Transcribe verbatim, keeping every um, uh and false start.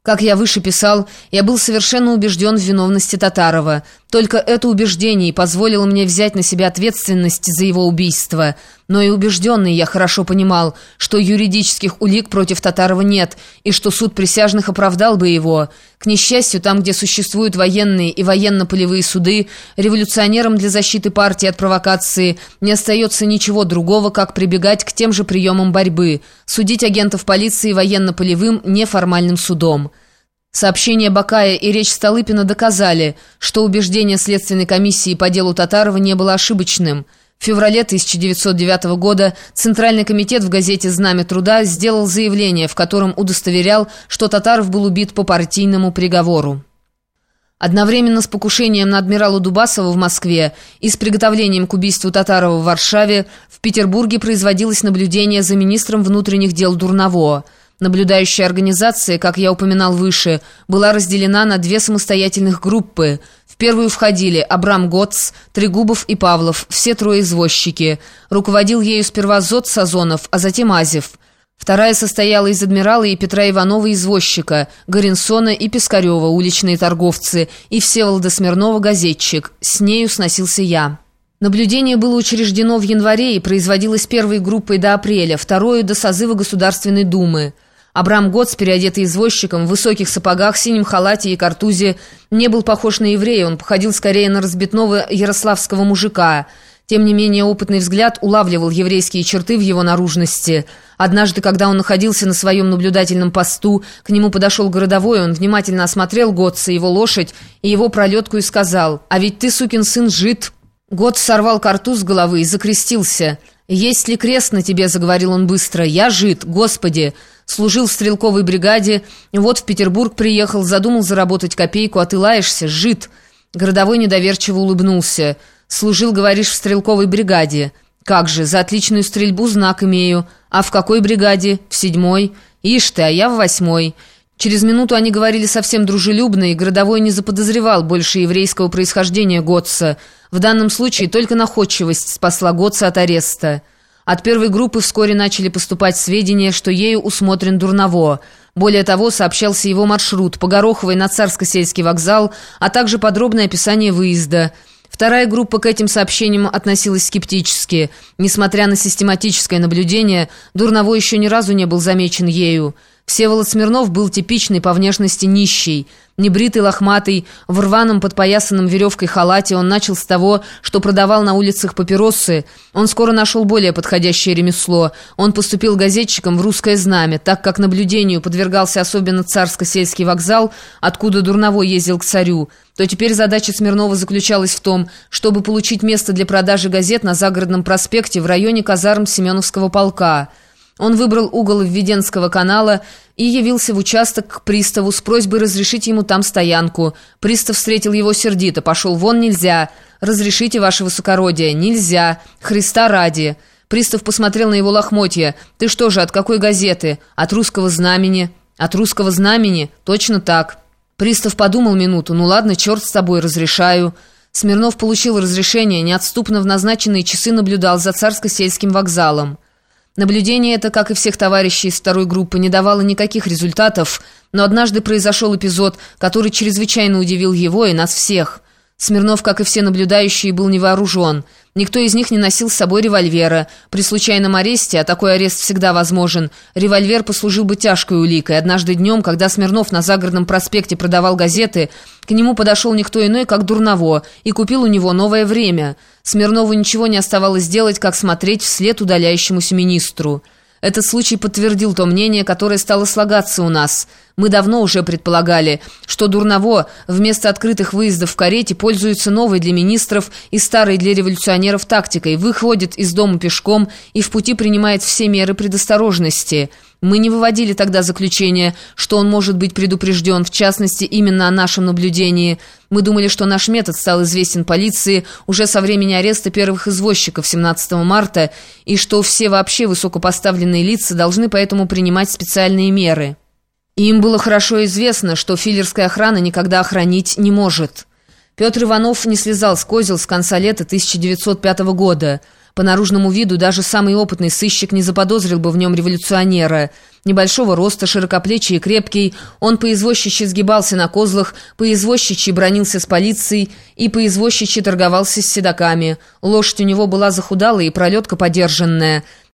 Как я выше писал, я был совершенно убежден в виновности Татарова. Только это убеждение и позволило мне взять на себя ответственность за его убийство. Но и убежденный я хорошо понимал, что юридических улик против Татарова нет, и что суд присяжных оправдал бы его. К несчастью, там, где существуют военные и военно-полевые суды, революционерам для защиты партии от провокации не остается ничего другого, как прибегать к тем же приемам борьбы, судить агентов полиции военно-полевым неформальным судом. Сообщения Бакая и речь Столыпина доказали, что убеждение Следственной комиссии по делу Татарова не было ошибочным. В феврале тысяча девятьсот девятого года Центральный комитет в газете «Знамя труда» сделал заявление, в котором удостоверял, что Татаров был убит по партийному приговору. Одновременно с покушением на адмирала Дубасова в Москве и с приготовлением к убийству Татарова в Варшаве в Петербурге производилось наблюдение за министром внутренних дел Дурново. Наблюдающая организация, как я упоминал выше, была разделена на две самостоятельных группы. В первую входили Абрам Гоц, Трегубов и Павлов, все трое извозчики. Руководил ею сперва Зод Сазонов, а затем Азев. Вторая состояла из адмирала и Петра Иванова, извозчика, Горенсона и Пискарева, уличные торговцы, и Всеволода Смирнова, газетчик. С нею сносился я. Наблюдение было учреждено в январе и производилось первой группой до апреля, второй до созыва Государственной Думы. Абрам Гоц, переодетый извозчиком, в высоких сапогах, синем халате и картузе, не был похож на еврея, он походил скорее на разбитного ярославского мужика. Тем не менее, опытный взгляд улавливал еврейские черты в его наружности. Однажды, когда он находился на своем наблюдательном посту, к нему подошел городовой, он внимательно осмотрел Готца, его лошадь и его пролетку и сказал: «А ведь ты, сукин сын, жид». Готц сорвал картуз с головы и закрестился. «Есть ли крест на тебе?» — заговорил он быстро. «Я жид, Господи! Служил в стрелковой бригаде, вот в Петербург приехал, задумал заработать копейку, а ты лаешься, жид!» Городовой недоверчиво улыбнулся. «Служил, говоришь, в стрелковой бригаде. Как же, за отличную стрельбу знак имею. А в какой бригаде? В седьмой. Ишь ты, а я в восьмой». Через минуту они говорили совсем дружелюбно, и городовой не заподозревал больше еврейского происхождения Готца. В данном случае только находчивость спасла Готца от ареста. От первой группы вскоре начали поступать сведения, что ею усмотрен Дурново. Более того, сообщался его маршрут по Гороховой на Царско-сельский вокзал, а также подробное описание выезда. Вторая группа к этим сообщениям относилась скептически. Несмотря на систематическое наблюдение, Дурново еще ни разу не был замечен ею. Всеволод Смирнов был типичный по внешности нищий. Небритый, лохматый, в рваном подпоясанном веревкой халате, он начал с того, что продавал на улицах папиросы. Он скоро нашел более подходящее ремесло. Он поступил газетчиком в «Русское знамя», так как наблюдению подвергался особенно Царско-сельский вокзал, откуда Дурново ездил к царю, то теперь задача Смирнова заключалась в том, чтобы получить место для продажи газет на Загородном проспекте в районе казарм Семеновского полка. Он выбрал угол Введенского канала и явился в участок к приставу с просьбой разрешить ему там стоянку. Пристав встретил его сердито: «Пошел вон, нельзя». «Разрешите, ваше высокородие». «Нельзя. Христа ради». Пристав посмотрел на его лохмотья. «Ты что же, от какой газеты?» «От «Русского знамени». «От «Русского знамени»? Точно так». Пристав подумал минуту. «Ну ладно, черт с тобой, разрешаю». Смирнов получил разрешение, неотступно в назначенные часы наблюдал за Царско-сельским вокзалом. Наблюдение это, как и всех товарищей из второй группы, не давало никаких результатов, но однажды произошел эпизод, который чрезвычайно удивил его и нас всех. Смирнов, как и все наблюдающие, был не вооружен. Никто из них не носил с собой револьвера. При случайном аресте, а такой арест всегда возможен, револьвер послужил бы тяжкой уликой. Однажды днем, когда Смирнов на Загородном проспекте продавал газеты, к нему подошел никто иной, как Дурново, и купил у него «Новое время». Смирнову ничего не оставалось делать, как смотреть вслед удаляющемуся министру. Этот случай подтвердил то мнение, которое стало слагаться у нас. Мы давно уже предполагали, что Дурново вместо открытых выездов в карете пользуется новой для министров и старой для революционеров тактикой, выходит из дома пешком и в пути принимает все меры предосторожности. Мы не выводили тогда заключение, что он может быть предупрежден, в частности, именно о нашем наблюдении. Мы думали, что наш метод стал известен полиции уже со времени ареста первых извозчиков семнадцатого марта, и что все вообще высокопоставленные лица должны поэтому принимать специальные меры. И им было хорошо известно, что филлерская охрана никогда охранить не может. Петр Иванов не слезал с козел с конца лета тысяча девятьсот пятого года. По наружному виду даже самый опытный сыщик не заподозрил бы в нем революционера. Небольшого роста, широкоплечий и крепкий, он по-извозчичьи сгибался на козлах, по-извозчичьи бранился с полицией и по-извозчичьи торговался с седоками. Лошадь у него была захудалая и пролетка подержанная.